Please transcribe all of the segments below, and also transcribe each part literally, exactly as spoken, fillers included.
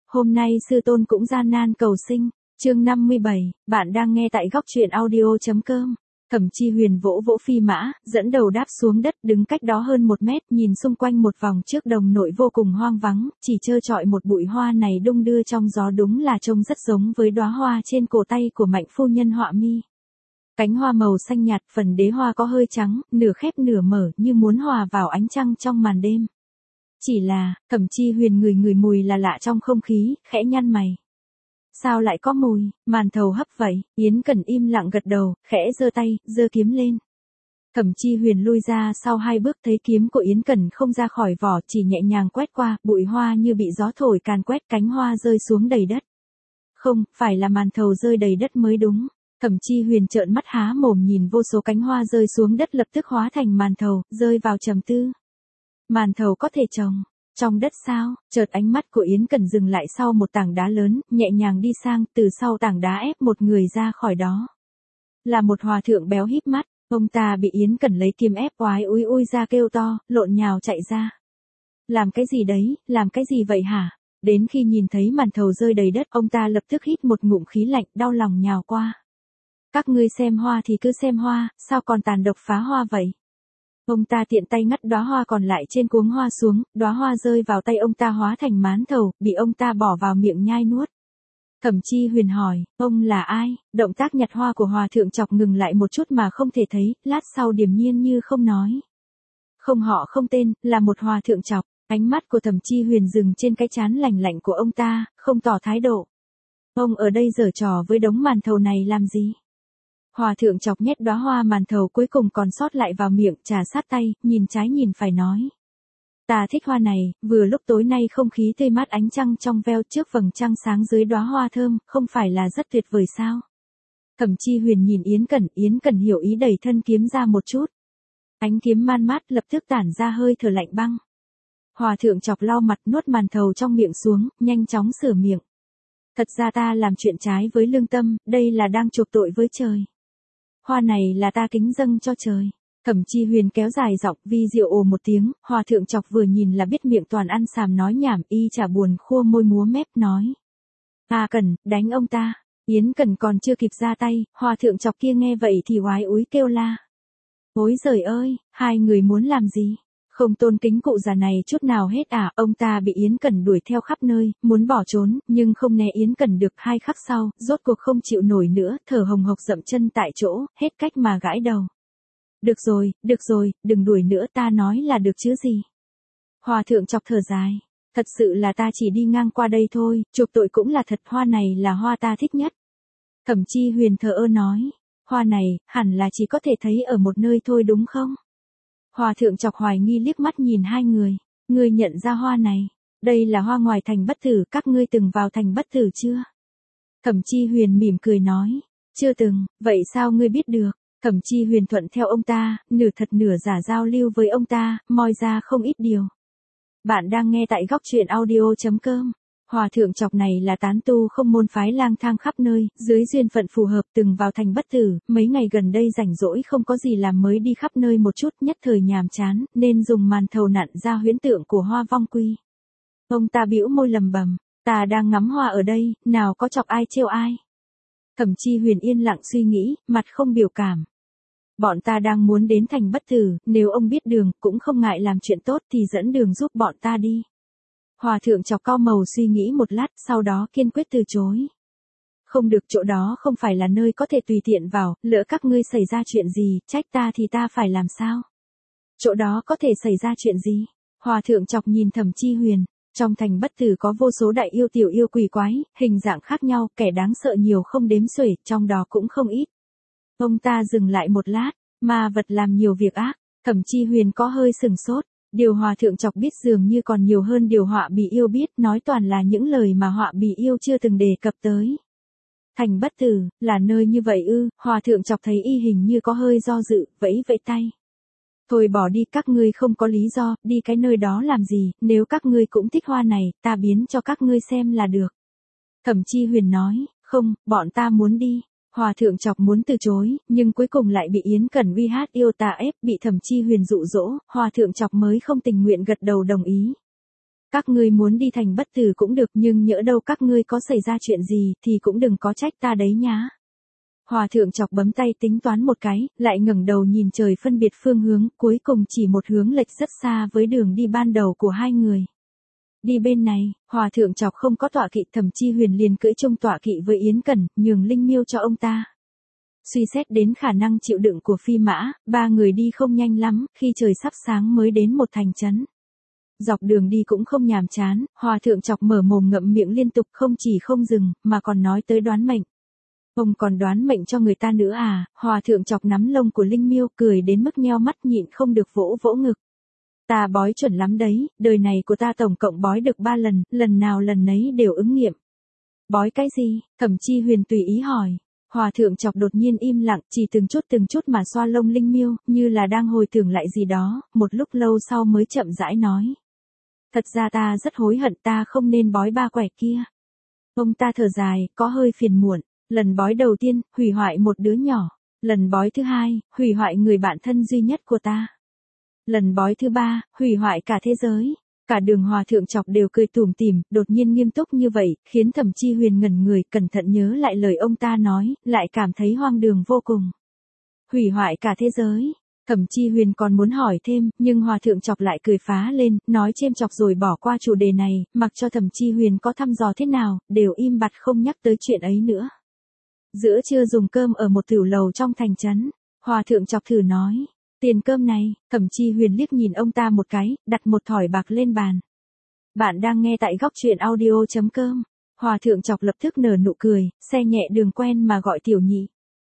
Hôm nay sư tôn cũng gian nan cầu sinh. Chương năm mươi bảy, bạn đang nghe tại góc truyện audio chấm com. Thẩm Chi Huyền vỗ vỗ phi mã, dẫn đầu đáp xuống đất, đứng cách đó hơn một mét, nhìn xung quanh một vòng trước đồng nội vô cùng hoang vắng, chỉ trơ trọi một bụi hoa này đung đưa trong gió, đúng là trông rất giống với đóa hoa trên cổ tay của Mạnh phu nhân họa mi. Cánh hoa màu xanh nhạt, phần đế hoa có hơi trắng, nửa khép nửa mở, như muốn hòa vào ánh trăng trong màn đêm. Chỉ là, Thẩm Chi Huyền ngửi ngửi mùi là lạ trong không khí, khẽ nhăn mày. Sao lại có mùi, màn thầu hấp vậy? Yến Cẩn im lặng gật đầu, khẽ giơ tay, giơ kiếm lên. Thẩm Chi Huyền lui ra sau hai bước, thấy kiếm của Yến Cẩn không ra khỏi vỏ, chỉ nhẹ nhàng quét qua, bụi hoa như bị gió thổi càn quét, cánh hoa rơi xuống đầy đất. Không, phải là màn thầu rơi đầy đất mới đúng. Thẩm Chi Huyền trợn mắt há mồm nhìn vô số cánh hoa rơi xuống đất, lập tức hóa thành màn thầu, rơi vào trầm tư. Màn thầu có thể trồng trong đất sao? Chợt ánh mắt của Yến Cẩn dừng lại sau một tảng đá lớn, nhẹ nhàng đi sang, từ sau tảng đá ép một người ra khỏi đó. Là một hòa thượng béo híp mắt, ông ta bị Yến Cẩn lấy kiếm ép oái ui ui ra kêu to, lộn nhào chạy ra. Làm cái gì đấy, làm cái gì vậy hả? Đến khi nhìn thấy màn thầu rơi đầy đất, ông ta lập tức hít một ngụm khí lạnh, đau lòng nhào qua. Các ngươi xem hoa thì cứ xem hoa, sao còn tàn độc phá hoa vậy? Ông ta tiện tay ngắt đóa hoa còn lại trên cuống hoa xuống, đóa hoa rơi vào tay ông ta hóa thành mán thầu, bị ông ta bỏ vào miệng nhai nuốt. Thẩm Chi Huyền hỏi, ông là ai? Động tác nhặt hoa của hòa thượng chọc ngừng lại một chút mà không thể thấy, lát sau điềm nhiên như không nói. Không họ không tên, là một hòa thượng chọc. Ánh mắt của Thẩm Chi Huyền dừng trên cái trán lành lạnh của ông ta, không tỏ thái độ. Ông ở đây giở trò với đống màn thầu này làm gì? Hòa thượng chọc nhét đóa hoa màn thầu cuối cùng còn sót lại vào miệng, trà sát tay, nhìn trái nhìn phải nói. Ta thích hoa này, vừa lúc tối nay không khí tươi mát, ánh trăng trong veo, trước vầng trăng sáng dưới đóa hoa thơm, không phải là rất tuyệt vời sao? Thẩm Chi Huyền nhìn Yến Cẩn, Yến Cẩn hiểu ý, đẩy thân kiếm ra một chút. Ánh kiếm man mát lập tức tản ra hơi thở lạnh băng. Hòa thượng chọc lau mặt, nuốt màn thầu trong miệng xuống, nhanh chóng sửa miệng. Thật ra ta làm chuyện trái với lương tâm, đây là đang chuộc tội với trời. Hoa này là ta kính dâng cho trời. Thẩm Chi Huyền kéo dài giọng, vi diệu ồ một tiếng, hòa thượng chọc vừa nhìn là biết miệng toàn ăn xàm nói nhảm, y chả buồn, khua môi múa mép nói. À Cẩn, đánh ông ta. Yến Cẩn còn chưa kịp ra tay, hòa thượng chọc kia nghe vậy thì oái úi kêu la. Ôi giời ơi, hai người muốn làm gì? Không tôn kính cụ già này chút nào hết à? Ông ta bị Yến Cẩn đuổi theo khắp nơi, muốn bỏ trốn, nhưng không né Yến Cẩn được. Hai khắc sau, rốt cuộc không chịu nổi nữa, thở hồng hộc dậm chân tại chỗ, hết cách mà gãi đầu. Được rồi, được rồi, đừng đuổi nữa, ta nói là được chứ gì. Hòa thượng chọc thở dài. Thật sự là ta chỉ đi ngang qua đây thôi, chuộc tội cũng là thật, hoa này là hoa ta thích nhất. Thẩm Chi Huyền thờ ơ nói. Hoa này, hẳn là chỉ có thể thấy ở một nơi thôi đúng không? Hòa thượng chọc hoài nghi liếc mắt nhìn hai người. Ngươi nhận ra hoa này? Đây là hoa ngoài thành Bất Tử, các ngươi từng vào thành Bất Tử chưa? Thẩm Chi Huyền mỉm cười nói. Chưa từng, vậy sao ngươi biết được? Thẩm Chi Huyền thuận theo ông ta, nửa thật nửa giả giao lưu với ông ta, moi ra không ít điều. Bạn đang nghe tại góc truyện audio chấm com. Hòa thượng chọc này là tán tu không môn phái, lang thang khắp nơi, dưới duyên phận phù hợp từng vào thành Bất Tử, mấy ngày gần đây rảnh rỗi không có gì làm mới đi khắp nơi một chút, nhất thời nhàm chán, nên dùng màn thầu nặn ra huyễn tượng của hoa vong quy. Ông ta bĩu môi lầm bầm, ta đang ngắm hoa ở đây, nào có chọc ai trêu ai. Thẩm Chi Huyền yên lặng suy nghĩ, mặt không biểu cảm. Bọn ta đang muốn đến thành Bất Tử, nếu ông biết đường, cũng không ngại làm chuyện tốt thì dẫn đường giúp bọn ta đi. Hòa thượng chọc cau màu suy nghĩ một lát, sau đó kiên quyết từ chối. Không được, chỗ đó không phải là nơi có thể tùy tiện vào, lỡ các ngươi xảy ra chuyện gì, trách ta thì ta phải làm sao? Chỗ đó có thể xảy ra chuyện gì? Hòa thượng chọc nhìn Thẩm Chi Huyền, trong thành Bất Tử có vô số đại yêu tiểu yêu quỷ quái, hình dạng khác nhau, kẻ đáng sợ nhiều không đếm xuể, trong đó cũng không ít. Ông ta dừng lại một lát, ma vật làm nhiều việc ác, Thẩm Chi Huyền có hơi sừng sốt. Điều hòa thượng chọc biết dường như còn nhiều hơn điều họa bì yêu biết, nói toàn là những lời mà họa bì yêu chưa từng đề cập tới. Thành Bất Tử, là nơi như vậy ư? Hòa thượng chọc thấy y hình như có hơi do dự, vẫy vẫy tay. Thôi bỏ đi, các ngươi không có lý do, đi cái nơi đó làm gì, nếu các ngươi cũng thích hoa này, ta biến cho các ngươi xem là được. Thẩm Chi Huyền nói, không, bọn ta muốn đi. Hòa thượng chọc muốn từ chối, nhưng cuối cùng lại bị Yến Cẩn uy hát yêu tà ép, bị Thẩm Chi Huyền dụ dỗ, hòa thượng chọc mới không tình nguyện gật đầu đồng ý. Các ngươi muốn đi thành bất tử cũng được, nhưng nhỡ đâu các ngươi có xảy ra chuyện gì thì cũng đừng có trách ta đấy nhá. Hòa thượng chọc bấm tay tính toán một cái, lại ngẩng đầu nhìn trời phân biệt phương hướng, cuối cùng chỉ một hướng lệch rất xa với đường đi ban đầu của hai người. Đi bên này, hòa thượng chọc không có tọa kỵ, Thẩm Chi Huyền liền cưỡi chung tọa kỵ với Yến Cẩn, nhường linh miêu cho ông ta. Suy xét đến khả năng chịu đựng của phi mã, ba người đi không nhanh lắm, khi trời sắp sáng mới đến một thành trấn. Dọc đường đi cũng không nhàm chán, hòa thượng chọc mở mồm ngậm miệng liên tục, không chỉ không dừng, mà còn nói tới đoán mệnh. Ông còn đoán mệnh cho người ta nữa à? Hòa thượng chọc nắm lông của linh miêu, cười đến mức nheo mắt nhịn không được vỗ vỗ ngực. Ta bói chuẩn lắm đấy, đời này của ta tổng cộng bói được ba lần, lần nào lần nấy đều ứng nghiệm. Bói cái gì? Thẩm Chi Huyền tùy ý hỏi. Hòa thượng chọc đột nhiên im lặng, chỉ từng chút từng chút mà xoa lông linh miêu, như là đang hồi tưởng lại gì đó, một lúc lâu sau mới chậm rãi nói. Thật ra ta rất hối hận, ta không nên bói ba quẻ kia. Ông ta thở dài, có hơi phiền muộn. Lần bói đầu tiên, hủy hoại một đứa nhỏ. Lần bói thứ hai, hủy hoại người bạn thân duy nhất của ta. Lần bói thứ ba, hủy hoại cả thế giới. Cả đường hòa thượng chọc đều cười tủm tỉm, đột nhiên nghiêm túc như vậy, khiến Thẩm Chi Huyền ngẩn người, cẩn thận nhớ lại lời ông ta nói, lại cảm thấy hoang đường vô cùng. Hủy hoại cả thế giới. Thẩm Chi Huyền còn muốn hỏi thêm, nhưng hòa thượng chọc lại cười phá lên, nói chêm chọc rồi bỏ qua chủ đề này, mặc cho Thẩm Chi Huyền có thăm dò thế nào, đều im bặt không nhắc tới chuyện ấy nữa. Giữa trưa dùng cơm ở một tiểu lầu trong thành trấn, hòa thượng chọc thử nói. Tiền cơm này, Thẩm Chi Huyền liếc nhìn ông ta một cái, đặt một thỏi bạc lên bàn. Bạn đang nghe tại góc truyện audio chấm com. Hòa thượng chọc lập tức nở nụ cười, xe nhẹ đường quen mà gọi tiểu nhị.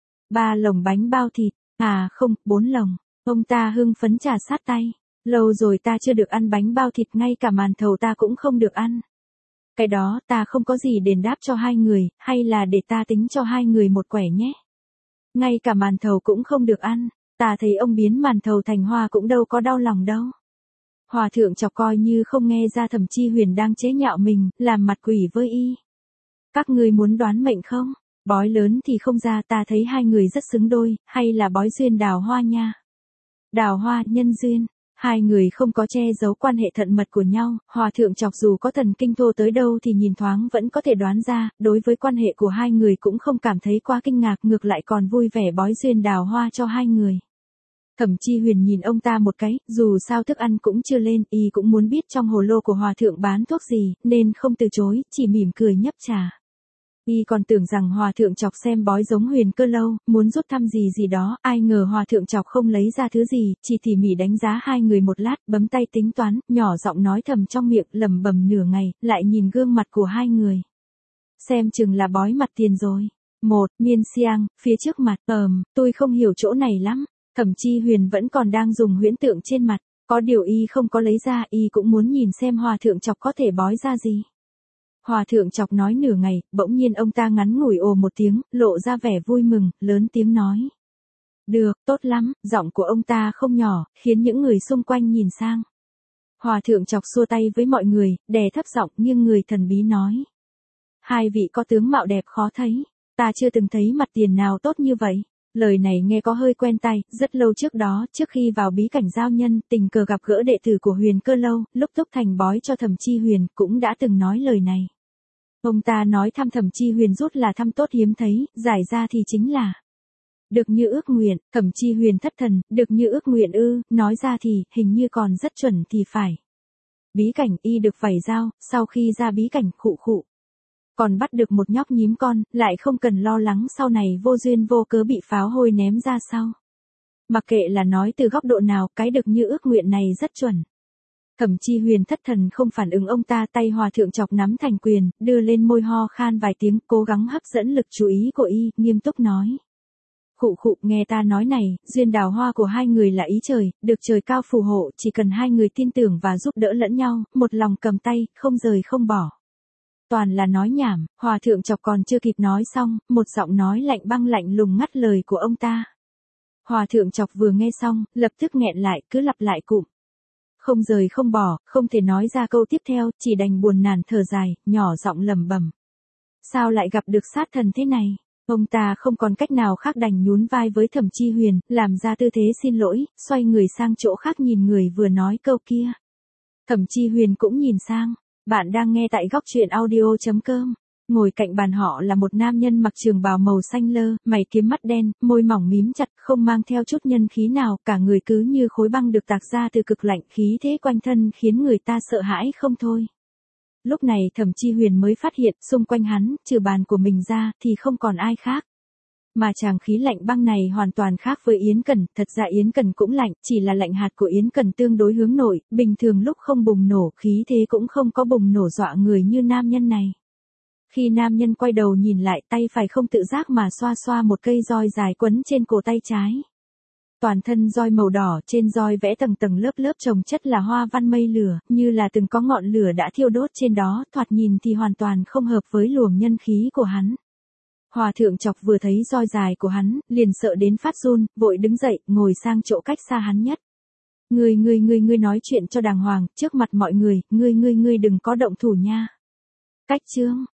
Ba lồng bánh bao thịt, à không, bốn lồng. Ông ta hưng phấn trà sát tay. Lâu rồi ta chưa được ăn bánh bao thịt, ngay cả màn thầu ta cũng không được ăn. Cái đó ta không có gì đền đáp cho hai người, hay là để ta tính cho hai người một quẻ nhé. Ngay cả màn thầu cũng không được ăn. Ta thấy ông biến màn thầu thành hoa cũng đâu có đau lòng đâu. Hòa thượng chọc coi như không nghe ra Thẩm Chi Huyền đang chế nhạo mình, làm mặt quỷ với y. Các ngươi muốn đoán mệnh không? Bói lớn thì không ra, ta thấy hai người rất xứng đôi, hay là bói duyên đào hoa nha. Đào hoa, nhân duyên. Hai người không có che giấu quan hệ thận mật của nhau, hòa thượng chọc dù có thần kinh thô tới đâu thì nhìn thoáng vẫn có thể đoán ra, đối với quan hệ của hai người cũng không cảm thấy quá kinh ngạc, ngược lại còn vui vẻ bói duyên đào hoa cho hai người. Thẩm Chi Huyền nhìn ông ta một cái, dù sao thức ăn cũng chưa lên, y cũng muốn biết trong hồ lô của hòa thượng bán thuốc gì, nên không từ chối, chỉ mỉm cười nhấp trà. Y còn tưởng rằng hòa thượng chọc xem bói giống Huyền Cơ Lâu, muốn rút thăm gì gì đó, ai ngờ hòa thượng chọc không lấy ra thứ gì, chỉ tỉ mỉ đánh giá hai người một lát, bấm tay tính toán, nhỏ giọng nói thầm trong miệng, lẩm bẩm nửa ngày, lại nhìn gương mặt của hai người. Xem chừng là bói mặt tiền rồi. Một, Miên Xiang, phía trước mặt, ờm, tôi không hiểu chỗ này lắm. Thẩm Chi Huyền vẫn còn đang dùng huyễn tượng trên mặt, có điều y không có lấy ra, y cũng muốn nhìn xem hòa thượng chọc có thể bói ra gì. Hòa thượng chọc nói nửa ngày, bỗng nhiên ông ta ngắn ngủi ồ một tiếng, lộ ra vẻ vui mừng, lớn tiếng nói. Được, tốt lắm, giọng của ông ta không nhỏ, khiến những người xung quanh nhìn sang. Hòa thượng chọc xua tay với mọi người, đè thấp giọng nghiêng người thần bí nói. Hai vị có tướng mạo đẹp khó thấy, ta chưa từng thấy mặt tiền nào tốt như vậy. Lời này nghe có hơi quen tai, rất lâu trước đó, trước khi vào bí cảnh giao nhân, tình cờ gặp gỡ đệ tử của Huyền Cơ Lâu, lúc Túc Thành bói cho Thẩm Chi Huyền, cũng đã từng nói lời này. Ông ta nói thăm Thẩm Chi Huyền rút là thăm tốt hiếm thấy, giải ra thì chính là được như ước nguyện. Thẩm Chi Huyền thất thần, được như ước nguyện ư, nói ra thì, hình như còn rất chuẩn thì phải. Bí cảnh y được vảy dao, sau khi ra bí cảnh khụ khụ. Còn bắt được một nhóc nhím con, lại không cần lo lắng sau này vô duyên vô cớ bị pháo hôi ném ra sau. Mặc kệ là nói từ góc độ nào, cái được như ước nguyện này rất chuẩn. Thẩm Chi Huyền thất thần không phản ứng ông ta, tay hòa thượng chọc nắm thành quyền, đưa lên môi ho khan vài tiếng, cố gắng hấp dẫn lực chú ý của y, nghiêm túc nói. Khụ khụ, nghe ta nói này, duyên đào hoa của hai người là ý trời, được trời cao phù hộ, chỉ cần hai người tin tưởng và giúp đỡ lẫn nhau, một lòng cầm tay, không rời không bỏ. Toàn là nói nhảm, hòa thượng chọc còn chưa kịp nói xong, một giọng nói lạnh băng lạnh lùng ngắt lời của ông ta. Hòa thượng chọc vừa nghe xong, lập tức nghẹn lại, cứ lặp lại cụm. Không rời không bỏ, không thể nói ra câu tiếp theo, chỉ đành buồn nản thở dài, nhỏ giọng lẩm bẩm. Sao lại gặp được sát thần thế này? Ông ta không còn cách nào khác đành nhún vai với Thẩm Chi Huyền, làm ra tư thế xin lỗi, xoay người sang chỗ khác nhìn người vừa nói câu kia. Thẩm Chi Huyền cũng nhìn sang. Bạn đang nghe tại góc truyện audio.com. Ngồi cạnh bàn họ là một nam nhân mặc trường bào màu xanh lơ, mày kiếm mắt đen, môi mỏng mím chặt, không mang theo chút nhân khí nào, cả người cứ như khối băng được tạc ra từ cực lạnh, khí thế quanh thân khiến người ta sợ hãi không thôi. Lúc này Thẩm Chi Huyền mới phát hiện, xung quanh hắn, trừ bàn của mình ra, thì không còn ai khác. Mà chàng khí lạnh băng này hoàn toàn khác với Yến Cẩn, thật ra Yến Cẩn cũng lạnh, chỉ là lạnh hạt của Yến Cẩn tương đối hướng nội, bình thường lúc không bùng nổ, khí thế cũng không có bùng nổ dọa người như nam nhân này. Khi nam nhân quay đầu nhìn lại, tay phải không tự giác mà xoa xoa một cây roi dài quấn trên cổ tay trái. Toàn thân roi màu đỏ, trên roi vẽ tầng tầng lớp lớp chồng chất là hoa văn mây lửa, như là từng có ngọn lửa đã thiêu đốt trên đó, thoạt nhìn thì hoàn toàn không hợp với luồng nhân khí của hắn. Hòa thượng Chọc vừa thấy roi dài của hắn, liền sợ đến phát run, vội đứng dậy, ngồi sang chỗ cách xa hắn nhất. Ngươi ngươi ngươi ngươi nói chuyện cho đàng hoàng, trước mặt mọi người, ngươi ngươi ngươi đừng có động thủ nha. Cách chương,